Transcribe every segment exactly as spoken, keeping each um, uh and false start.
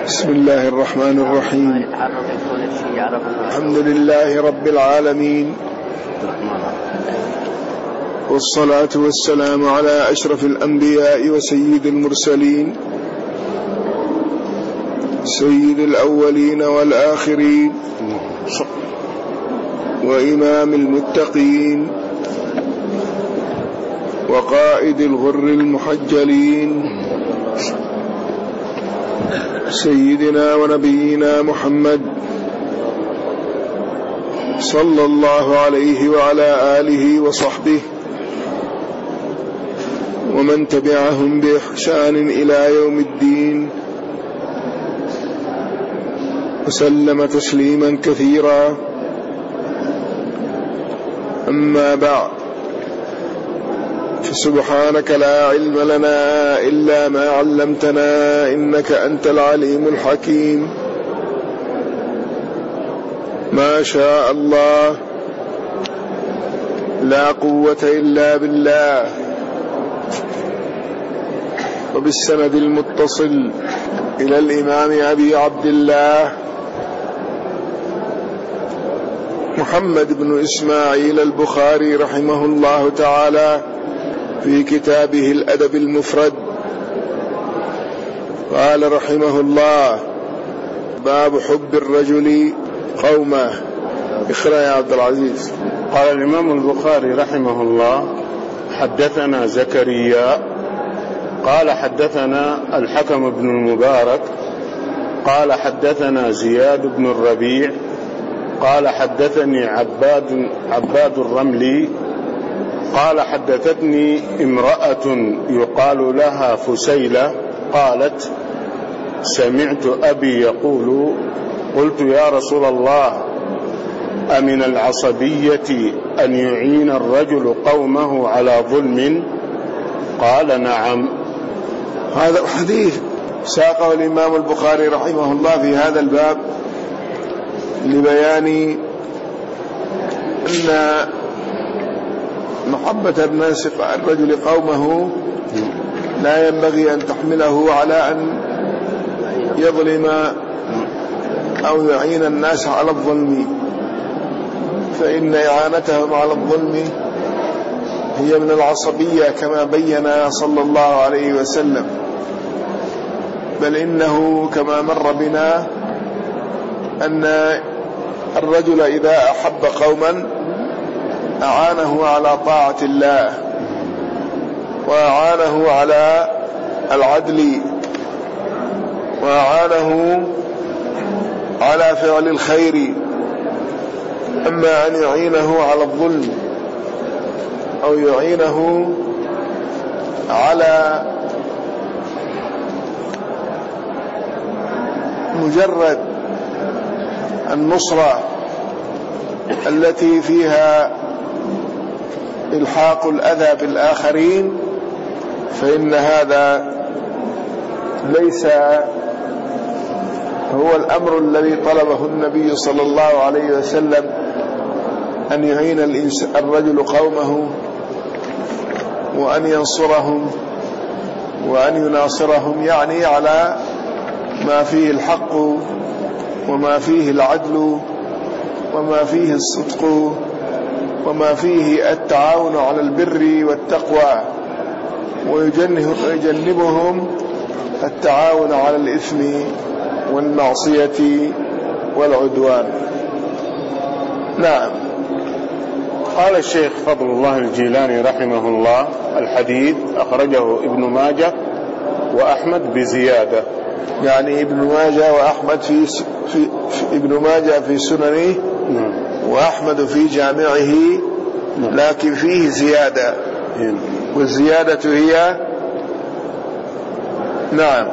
بسم الله الرحمن الرحيم. الحمد لله رب العالمين، والصلاة والسلام على أشرف الأنبياء وسيد المرسلين، سيد الأولين والآخرين، وإمام المتقين، وقائد الغر المحجلين، سيدنا ونبينا محمد صلى الله عليه وعلى آله وصحبه ومن تبعهم بإحسان إلى يوم الدين، وسلم تسليما كثيرا. أما بعد، فسبحانك لا علم لنا إلا ما علمتنا إنك أنت العليم الحكيم. ما شاء الله، لا قوة إلا بالله. وبالسند المتصل إلى الإمام أبي عبد الله محمد بن إسماعيل البخاري رحمه الله تعالى في كتابه الأدب المفرد، قال رحمه الله: باب حب الرجل قومه. اقرأ يا عبد العزيز. قال الإمام البخاري رحمه الله: حدثنا زكريا قال حدثنا الحكم بن المبارك قال حدثنا زياد بن الربيع قال حدثني عباد عباد الرملي قال حدثتني امرأة يقال لها فسيلة قالت: سمعت أبي يقول: قلت يا رسول الله، أمن العصبية أن يعين الرجل قومه على ظلم؟ قال: نعم. هذا الحديث ساقه الإمام البخاري رحمه الله في هذا الباب لبيان أن محبة الناس الرجل قومه لا ينبغي أن تحمله على أن يظلم أو يعين الناس على الظلم، فإن إعانتهم على الظلم هي من العصبية كما بين صلى الله عليه وسلم. بل إنه كما مر بنا أن الرجل إذا أحب قوما أعانه على طاعة الله، وأعانه على العدل، وأعانه على فعل الخير. أما أن يعينه على الظلم أو يعينه على مجرد النصرة التي فيها إلحاق الأذى بالآخرين، فإن هذا ليس هو الأمر الذي طلبه النبي صلى الله عليه وسلم، أن يعين الرجل قومه وأن ينصرهم وأن يناصرهم، يعني على ما فيه الحق وما فيه العدل وما فيه الصدق وما فيه التعاون على البر والتقوى، ويجنبهم التعاون على الإثم والمعصية والعدوان. نعم. قال الشيخ فضل الله الجيلاني رحمه الله: الحديث أخرجه ابن ماجه وأحمد بزيادة. يعني ابن ماجه وأحمد في, في, في ابن ماجه في سننه، وأحمد في جامعه، لكن فيه زيادة، والزيادة هي نعم.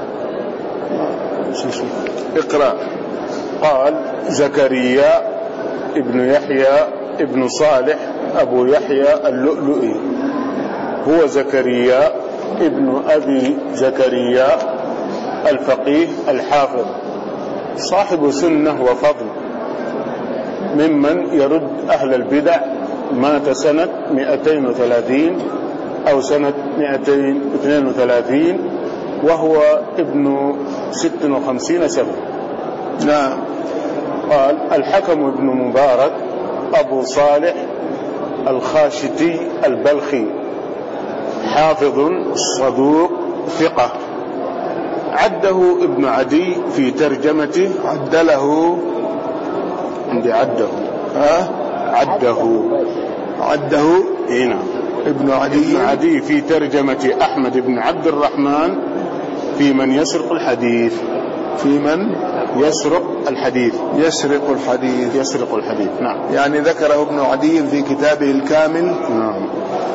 اقرأ. قال: زكريا ابن يحيى ابن صالح أبو يحيى اللؤلؤي، هو زكريا ابن أبي زكريا الفقيه الحافظ، صاحب سنة وفضل، ممن يرد أهل البدع. مات سنة مئتين وثلاثين أو سنة مئتين واثنين وثلاثين وهو ابن ست وخمسين سنة. نعم. قال الحكم بن مبارك أبو صالح الخاشتي البلخي، حافظ صدوق ثقة. عده ابن عدي في ترجمته، عدله عندي عده ها عده عده هنا ابن عدي ابن عدي في ترجمة أحمد بن عبد الرحمن في من يسرق الحديث، في من يسرق الحديث يسرق الحديث يسرق الحديث نعم. يعني ذكره ابن عدي في كتابه الكامل نعم،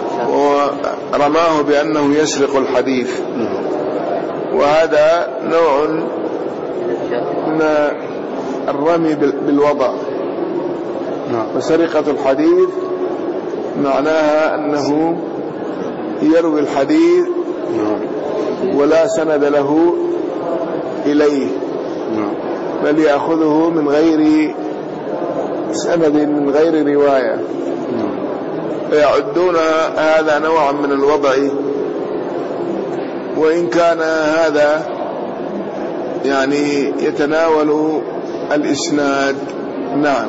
ورماه بأنه يسرق الحديث. نعم. وهذا نوع من الرمي بالوضع. نعم. وسرقة الحديث معناها أنه يروي الحديث نعم. ولا سند له إليه، نعم. بل يأخذه من غير سند، من غير رواية. نعم. ويعدون هذا نوعا من الوضع، وإن كان هذا يعني يتناول الإسناد. نعم.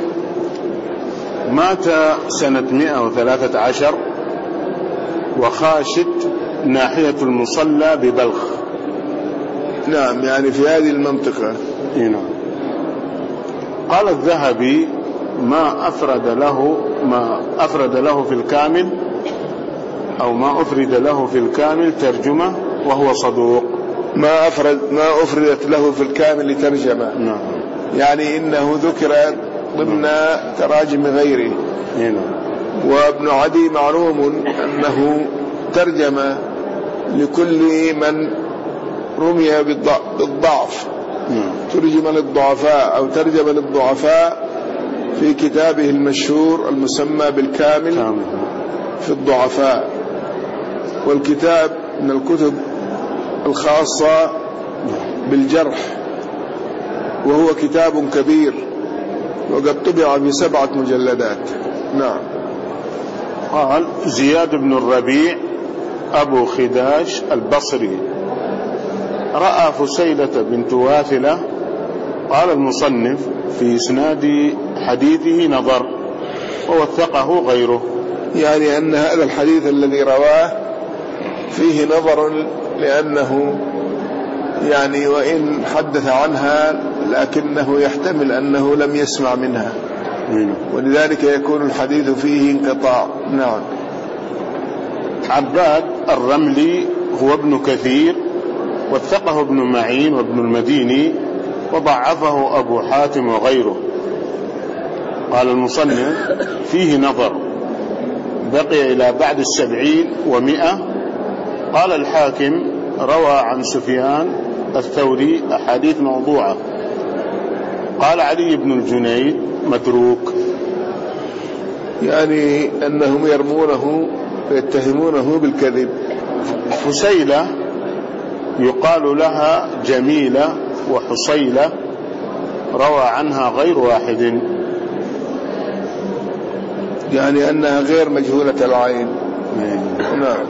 مات سنة مئة وثلاثة عشر وخاشت ناحية المصلى ببلخ. نعم، يعني في هذه المنطقة. نعم. قال الذهبي ما أفرد له ما أفرد له في الكامل أو ما أفرد له في الكامل ترجمة وهو صدوق. ما أفرد ما أفردت له في الكامل ترجمة. نعم. يعني إنه ذكر ضمن تراجم غيره. نعم. وابن عدي معلوم أنه ترجم لكل من رمي بالضعف. نعم. ترجم للضعفاء أو ترجم للضعفاء في كتابه المشهور المسمى بالكامل كامل في الضعفاء. والكتاب من الكتب الخاصة بالجرح، وهو كتاب كبير وقد طبع بسبعة مجلدات. نعم. قال زياد بن الربيع أبو خداش البصري رأى فسيلة بنت واثلة. قال المصنف في إسناد حديثه نظر ووثقه غيره، يعني أن هذا الحديث الذي رواه فيه نظر، لأنه يعني وإن حدث عنها لكنه يحتمل أنه لم يسمع منها، ولذلك يكون الحديث فيه انقطاع. نعم. عباد الرملي هو ابن كثير، وثقه ابن معين وابن المديني، وضعفه أبو حاتم وغيره. قال المصنف فيه نظر، بقي إلى بعد السبعين ومئة. قال الحاكم روى عن سفيان الثوري أحاديث موضوعة. قال علي بن الجنيد متروك، يعني أنهم يرمونه ويتهمونه بالكذب. فسيلة يقال لها جميلة وحصيلة، روى عنها غير واحد، يعني أنها غير مجهولة العين. نعم.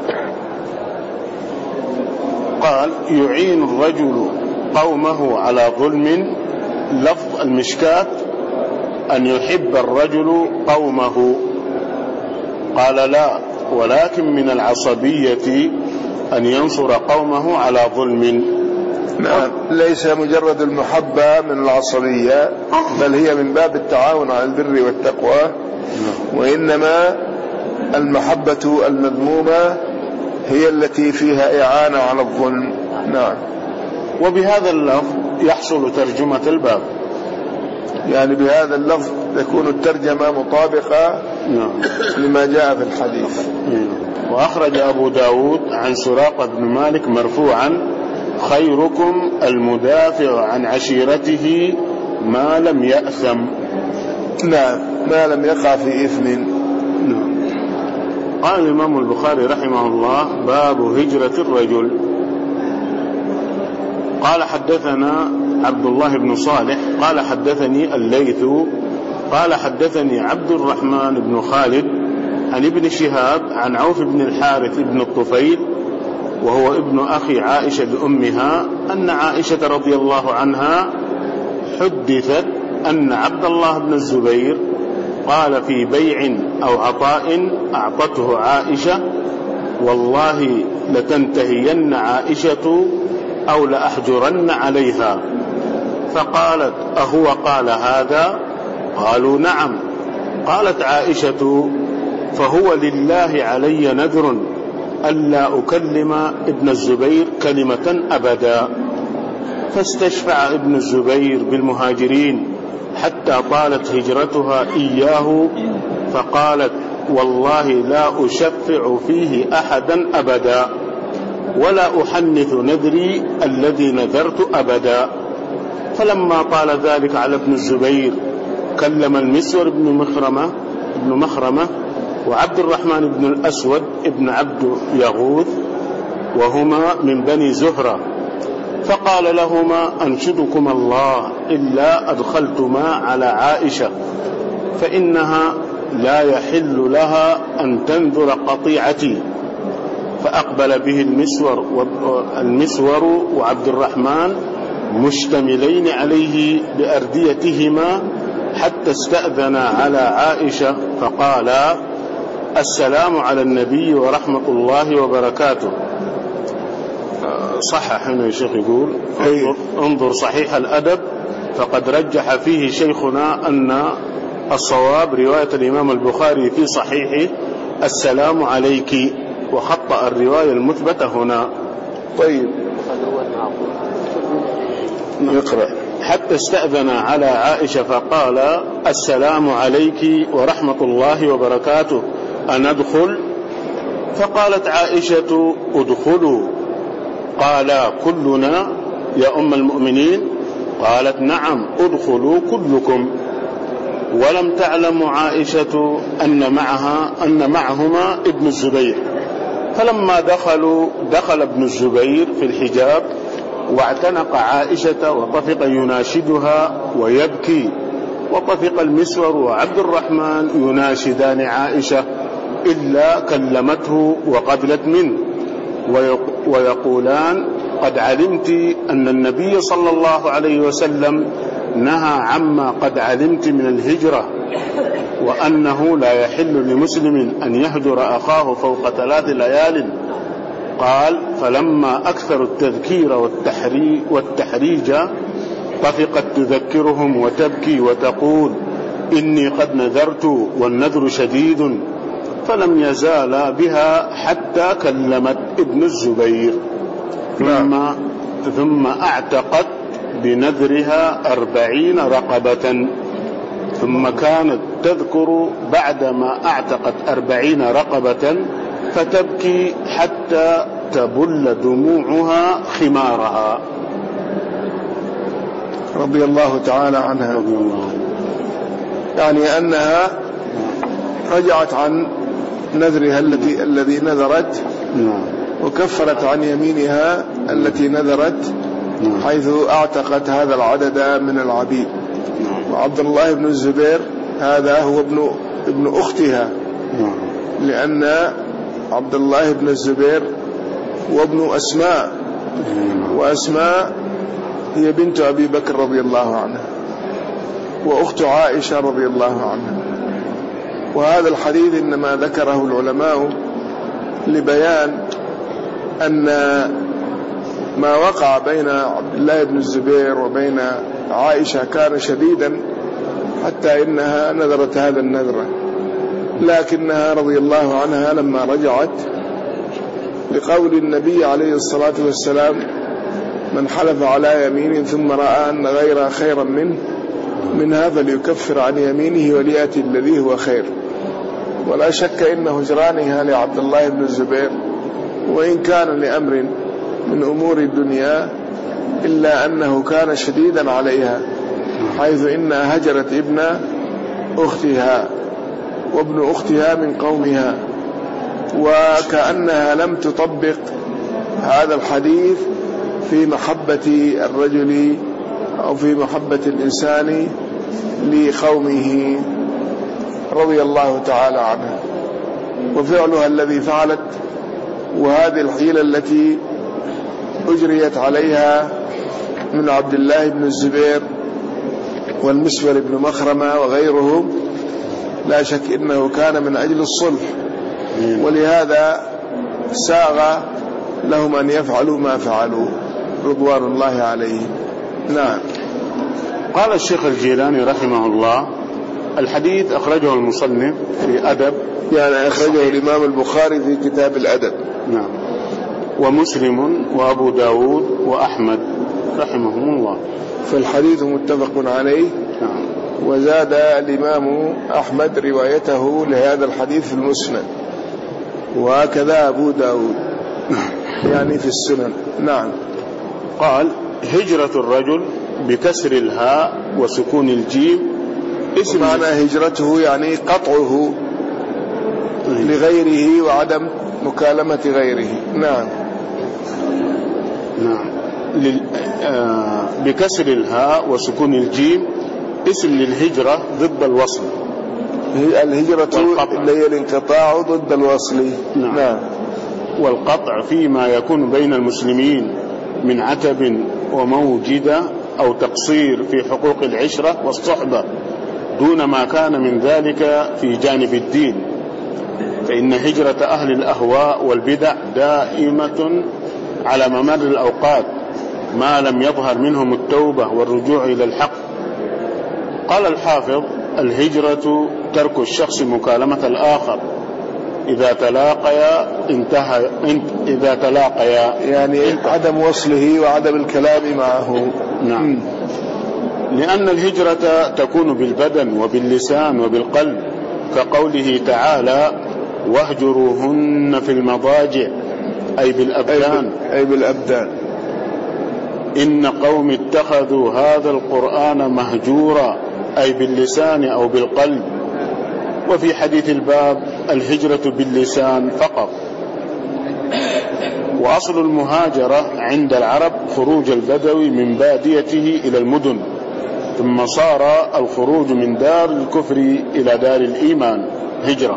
قال يعين الرجل قومه على ظلم. لفظ المشكاة أن يحب الرجل قومه. قال لا، ولكن من العصبية أن ينصر قومه على ظلم. نعم، ليس مجرد المحبة من العصبية، بل هي من باب التعاون على البر والتقوى. وإنما المحبة المذمومة هي التي فيها إعانة على الظلم. نعم. وبهذا اللفظ يحصل ترجمة الباب، يعني بهذا اللفظ تكون الترجمة مطابقة نعم. لما جاء في الحديث. نعم. وأخرج أبو داود عن سراقة بن مالك مرفوعا خيركم المدافع عن عشيرته ما لم يأثم. نعم، ما لم يقع في إثم. نعم. قال الإمام البخاري رحمه الله باب هجرة الرجل. قال حدثنا عبد الله بن صالح قال حدثني الليث قال حدثني عبد الرحمن بن خالد عن ابن شهاب عن عوف بن الحارث بن الطفيل وهو ابن أخي عائشة بأمها، أن عائشة رضي الله عنها حدثت أن عبد الله بن الزبير قال في بيع أو عطاء أعطته عائشة: والله لتنتهين عائشة أو لأحجرن عليها. فقالت: أهو قال هذا؟ قالوا: نعم. قالت عائشة: فهو لله علي نذر ألا أكلم ابن الزبير كلمة أبدا. فاستشفع ابن الزبير بالمهاجرين حتى طالت هجرتها إياه، فقالت: والله لا أشفع فيه أحدا أبدا، ولا أحنث نذري الذي نذرت أبدا. فلما طال ذلك على ابن الزبير كلم المسور بن مخرمة ابن مخرمة وعبد الرحمن بن الأسود ابن عبد يغوث، وهما من بني زهرة، فقال لهما: أنشدكم الله إلا أدخلتما على عائشة، فإنها لا يحل لها أن تنذر قطيعتي. فأقبل به المسور المسور وعبد الرحمن مشتملين عليه بأرديتهما حتى استأذنا على عائشة فقالا: السلام على النبي ورحمة الله وبركاته. صحح هنا يا شيخ، يقول انظر, انظر صحيح الأدب، فقد رجح فيه شيخنا أن الصواب رواية الإمام البخاري في صحيحه: السلام عليك، وخطأ الرواية المثبتة هنا. طيب نقرأ: حتى استأذن على عائشة فقال: السلام عليك ورحمة الله وبركاته، أندخل؟ فقالت عائشة: ادخلوا. قال: كلنا يا أم المؤمنين؟ قالت: نعم، ادخلوا كلكم. ولم تعلم عائشة أن معها أن معهما ابن الزبير. فلما دخلوا دخل ابن الزبير في الحجاب واعتنق عائشة وطفق يناشدها ويبكي، وطفق المسور وعبد الرحمن يناشدان عائشة، إلا كلمته وقبلت منه ويقولان: قد علمت أن النبي صلى الله عليه وسلم نهى عما قد علمت من الهجرة، وأنه لا يحل لمسلم أن يهجر أخاه فوق ثلاث ليال. قال: فلما أكثر التذكير والتحريج طفقت تذكرهم وتبكي وتقول: إني قد نذرت والنذر شديد. فلم يزال بها حتى كلمت ابن الزبير، ثم, ثم اعتقت بنذرها أربعين رقبة. ثم كانت تذكر بعدما اعتقت أربعين رقبة فتبكي حتى تبل دموعها خمارها، رضي الله تعالى عنها. رضي الله. يعني أنها رجعت عن نذرها التي الذي نذرت، وكفرت عن يمينها التي نذرت، حيث اعتقت هذا العدد من العبيد. وعبد الله بن الزبير هذا هو ابن ابن أختها، لأن عبد الله بن الزبير وابن أسماء، وأسماء هي بنت أبي بكر رضي الله عنها وأخت عائشة رضي الله عنها. وهذا الحديث إنما ذكره العلماء لبيان أن ما وقع بين عبد الله بن الزبير وبين عائشة كان شديدا، حتى إنها نذرت هذا النذر، لكنها رضي الله عنها لما رجعت لقول النبي عليه الصلاة والسلام: من حلف على يمين ثم رأى أن غيرها خيرا منه منها فليكفر عن يمينه وليأتي الذي هو خير. ولا شك إن هجرانها لعبد الله بن الزبير وإن كان لأمر من أمور الدنيا إلا أنه كان شديدا عليها، حيث إنها هجرت ابن أختها وابن أختها من قومها، وكأنها لم تطبق هذا الحديث في محبة الرجل أو في محبة الإنسان لقومه رضي الله تعالى عنها. وفعلها الذي فعلت وهذه الحيلة التي أجريت عليها من عبد الله بن الزبير والمسور بن مخرمة وغيرهم لا شك إنه كان من أجل الصلح، ولهذا ساغ لهم أن يفعلوا ما فعلوا رضوان الله عليهم. نعم. قال الشيخ الجيلاني رحمه الله: الحديث أخرجه المصنف في أدب، يعني أخرجه الإمام البخاري في كتاب الأدب. نعم. ومسلم وأبو داود وأحمد رحمهم الله، فالحديث متفق عليه. نعم. وزاد الإمام أحمد روايته لهذا الحديث في المسند، وهكذا أبو داود يعني في السنن. نعم. قال: هجرة الرجل بكسر الهاء وسكون الجيم اسم معنى هجرته يعني قطعه لغيره وعدم مكالمة غيره. نعم. نعم. لل... آه... بكسر الهاء وسكون الجيم اسم للهجرة ضد الوصل. الهجرة اللي هي الانقطاع ضد الوصل. نعم. نعم. والقطع فيما يكون بين المسلمين من عتب وموجدة أو تقصير في حقوق العشرة والصحبة دون ما كان من ذلك في جانب الدين، فإن هجرة أهل الأهواء والبدع دائمة على ممر الأوقات ما لم يظهر منهم التوبة والرجوع إلى الحق. قال الحافظ: الهجرة ترك الشخص مكالمة الآخر إذا تلاقيا انتهى إذا تلاقيا يعني عدم وصله وعدم الكلام معه. نعم. لأن الهجرة تكون بالبدن وباللسان وبالقلب، كقوله تعالى: واهجروهن في المضاجع، أي بالأبدان أي بالأبدان. إن قوم اتخذوا هذا القرآن مهجورا، أي باللسان أو بالقلب. وفي حديث الباب: الهجرة باللسان فقط. وأصل المهاجرة عند العرب خروج البدوي من باديته إلى المدن، ثم صار الخروج من دار الكفر إلى دار الإيمان هجرة.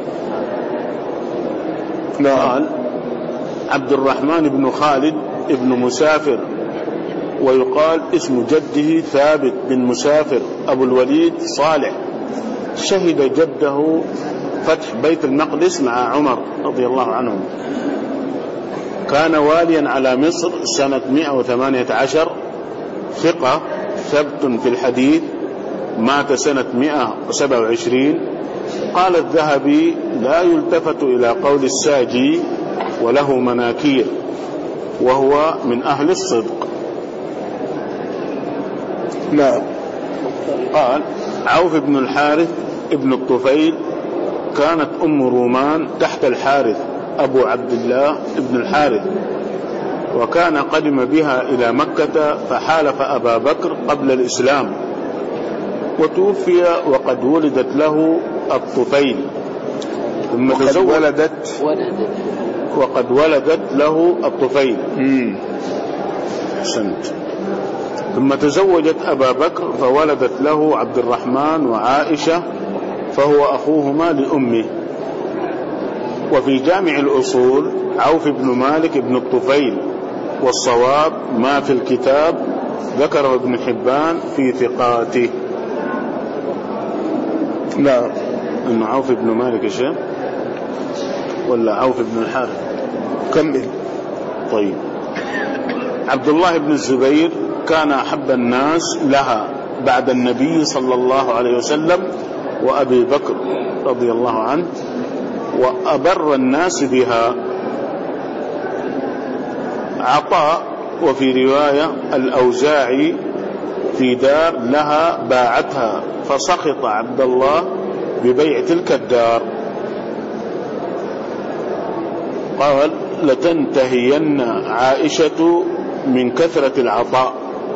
قال عبد الرحمن بن خالد ابن مسافر، ويقال اسم جده ثابت بن مسافر أبو الوليد صالح، شهد جده فتح بيت المقدس مع عمر رضي الله عنه. كان واليا على مصر سنة مئة وثمانية عشر، ثقة ثبت في الحديث، مات سنة مئة وسبعة وعشرين. قال الذهبي: لا يلتفت إلى قول الساجي وله مناكير، وهو من أهل الصدق. نعم. قال: عوف بن الحارث ابن الطفيل، كانت أم رومان تحت الحارث أبو عبد الله ابن الحارث، وكان قدم بها إلى مكة فحالف أبا بكر قبل الإسلام، وتوفي وقد ولدت له الطفيل، ثم وقد ولدت وقد ولدت له الطفيل. أحسنت. ثم تزوجت أبا بكر فولدت له عبد الرحمن وعائشة، فهو أخوهما لأمه. وفي جامع الأصول عوف بن مالك بن الطفيل، والصواب ما في الكتاب ذكره ابن حبان في ثقاته. نعم. إن عوف بن مالك الشيء ولا عوف بن الحارث؟ كمل. طيب. عبد الله بن الزبير كان أحب الناس لها بعد النبي صلى الله عليه وسلم وأبي بكر رضي الله عنه، وأبر الناس بها. عطاء وفي رواية الأوزاعي في دار لها باعتها، فسخط عبد الله ببيع تلك الدار. قال: لتنتهين عائشة من كثرة العطاء،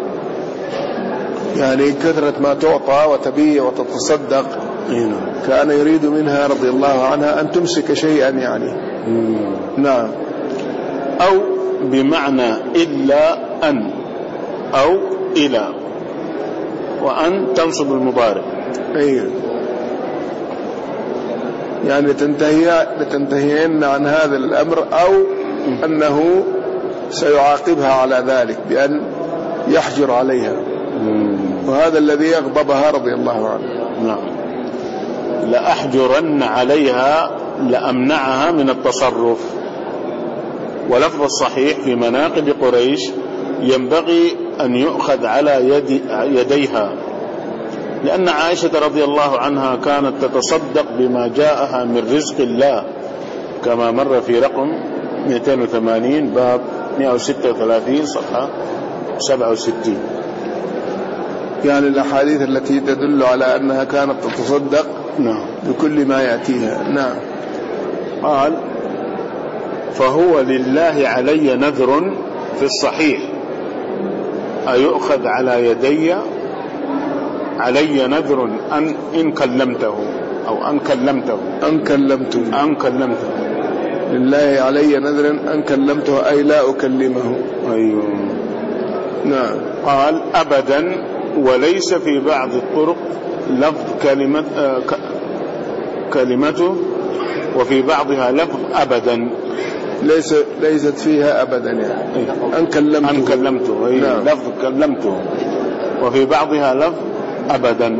يعني كثرة ما تعطى وتبيع وتتصدق. هنا. كان يريد منها رضي الله عنها أن تمسك شيئا يعني. مم. نعم. أو بمعنى إلا أن، أو إلى، وأن تنصب المضارع. أيه. يعني لتنتهي لتنتهين عن هذا الأمر، أو أنه سيعاقبها على ذلك بأن يحجر عليها، وهذا الذي أغضبها رضي الله عنه. نعم. لأحجرن عليها لأمنعها من التصرف. ولفظ الصحيح في مناقب قريش ينبغي أن يؤخذ على يد يديها، لأن عائشة رضي الله عنها كانت تتصدق بما جاءها من رزق الله، كما مر في رقم مئتين وثمانين باب مئة وستة وثلاثين صفحة سبعة وستين. يعني الأحاديث التي تدل على أنها كانت تتصدق نعم بكل ما يأتيها. نعم. قال فهو لله علي نذر في الصحيح أيؤخذ على يدي، علي نذر أن إن كلمته أو أن كلمته أن كلمته أن كلمته لله علي نذر أن كلمته أي لا أكلمه. أيوه. نعم. قال أبدا، وليس في بعض الطرق لفظ كلمة آه ك كلمته، وفي بعضها لفظ أبدا، ليس ليست فيها أبدا يعني أيه. أن كلمته أن كلمته أيه. نعم. لفظ كلمته، وفي بعضها لفظ أبدا.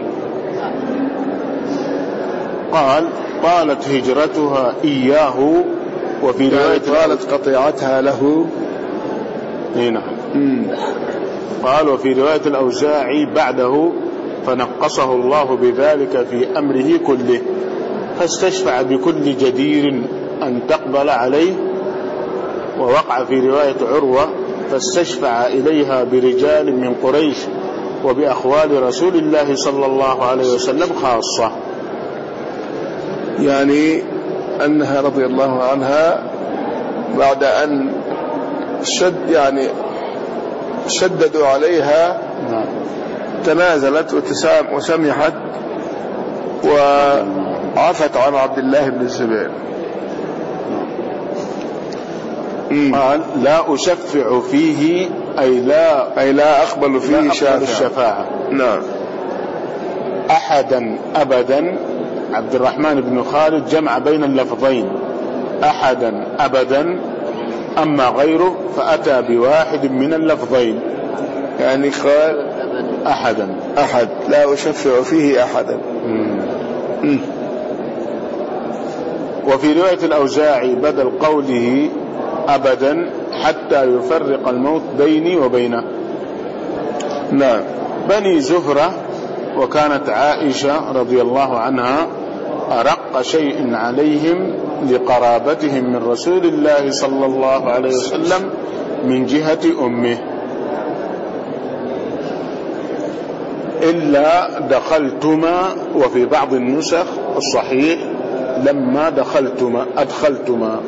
قال طالت هجرتها إياه، وفي رواية طالت قطيعتها له. نعم. قال وفي رواية الأوزاعي بعده فنقصه الله بذلك في أمره كله، فاستشفع بكل جدير أن تقبل عليه. ووقع في رواية عروة فاستشفع إليها برجال من قريش وبأخوال رسول الله صلى الله عليه وسلم خاصة. يعني أنها رضي الله عنها بعد أن شد يعني شددوا عليها تنازلت وتسام وسمحت وعفت عن عبد الله بن الزبير. قال لا أشفع فيه أي لا أي لا أقبل فيه لا شافع. الشفاعة. نعم. أحدا أبدا، عبد الرحمن بن خالد جمع بين اللفظين أحدا أبدا، أما غيره فأتى بواحد من اللفظين، يعني قال أحدا أحد لا أشفع فيه أحدا. مم. وفي رواية الأوزاعي بدل قوله أبدا حتى يفرق الموت بيني وبينه. نعم. بني زهرة وكانت عائشة رضي الله عنها أرق شيء عليهم لقرابتهم من رسول الله صلى الله عليه وسلم من جهة أمه، إلا دخلتما، وفي بعض النسخ الصحيح لما دخلتما أدخلتما.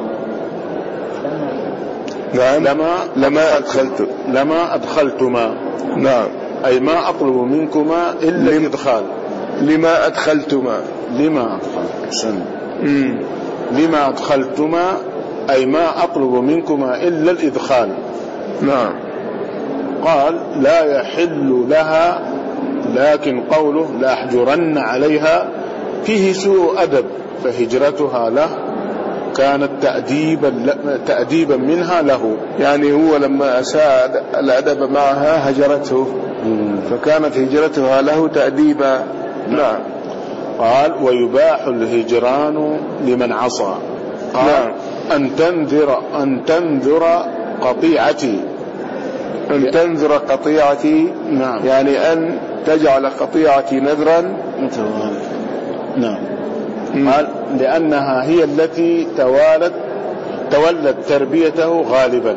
نعم. لما لما أدخلت لما أدخلتما. نعم. أي ما أطلب منكما إلا الإدخال. لما أدخلتما لما أدخلتما لما أدخلتما أي ما أطلب منكما إلا الإدخال. نعم. قال لا يحل لها، لكن قوله لا أحجرن عليها فيه سوء أدب، فهجرتها له كانت تأديبا تأديبا منها له، يعني هو لما أساء الأدب معها هجرته، فكانت هجرتها له تأديبا. نعم. قال ويباح الهجران لمن عصى. قال نعم. أن تنذر أن تنذر قطيعتي، أن تنذر قطيعتي. نعم. يعني أن تجعل قطيعتي نذرا. نعم. قال لأنها هي التي توالت تولت تربيته غالبا.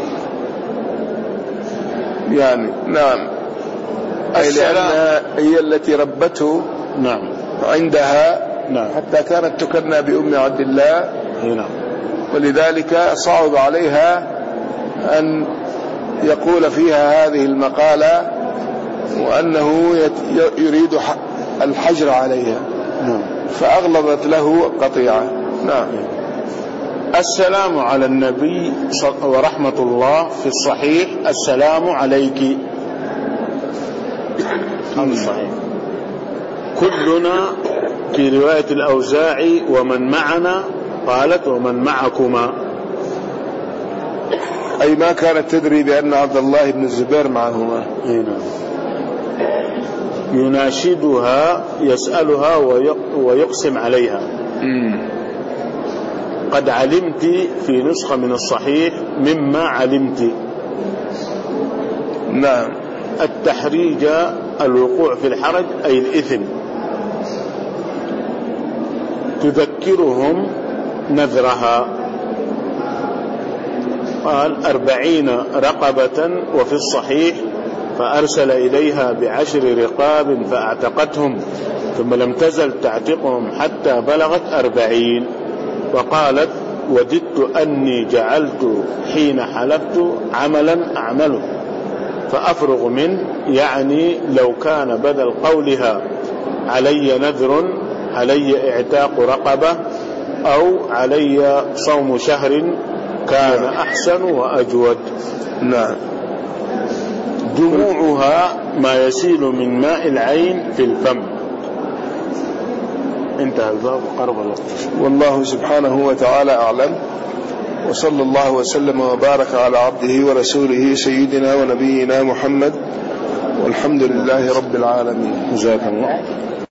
يعني نعم، أي لأنها هي التي ربته. نعم. عندها. نعم. حتى كانت تكنى بأم عبد الله. نعم. ولذلك صعب عليها أن يقول فيها هذه المقالة، وأنه يريد الحجر عليها. نعم. فأغلظت له قطيعة. نعم. السلام على النبي ورحمة الله في الصحيح السلام عليك. هذا الصحيح. كلنا في رواية الأوزاعي ومن معنا قالت ومن معكما، أي ما كانت تدري بأن عبد الله بن الزبير معهما. يناشدها يسألها ويقسم عليها. قد علمت في نسخة من الصحيح مما علمت. نعم. التحريج الوقوع في الحرج أي الإثم. تذكرهم نذرها. قال أربعين رقبة، وفي الصحيح فأرسل إليها بعشر رقاب فأعتقتهم ثم لم تزل تعتقهم حتى بلغت أربعين. وقالت وددت أني جعلت حين حلفت عملا أعمله فأفرغ منه، يعني لو كان بدل قولها علي نذر علي اعتاق رقبة أو علي صوم شهر كان أحسن وأجود. نعم. دموعها ما يسيل من ماء العين في الفم. انتهى الباب وقرب الوقت. والله سبحانه وتعالى أعلم، وصلى الله وسلم وبارك على عبده ورسوله سيدنا ونبينا محمد، والحمد لله رب العالمين. جزاكم الله.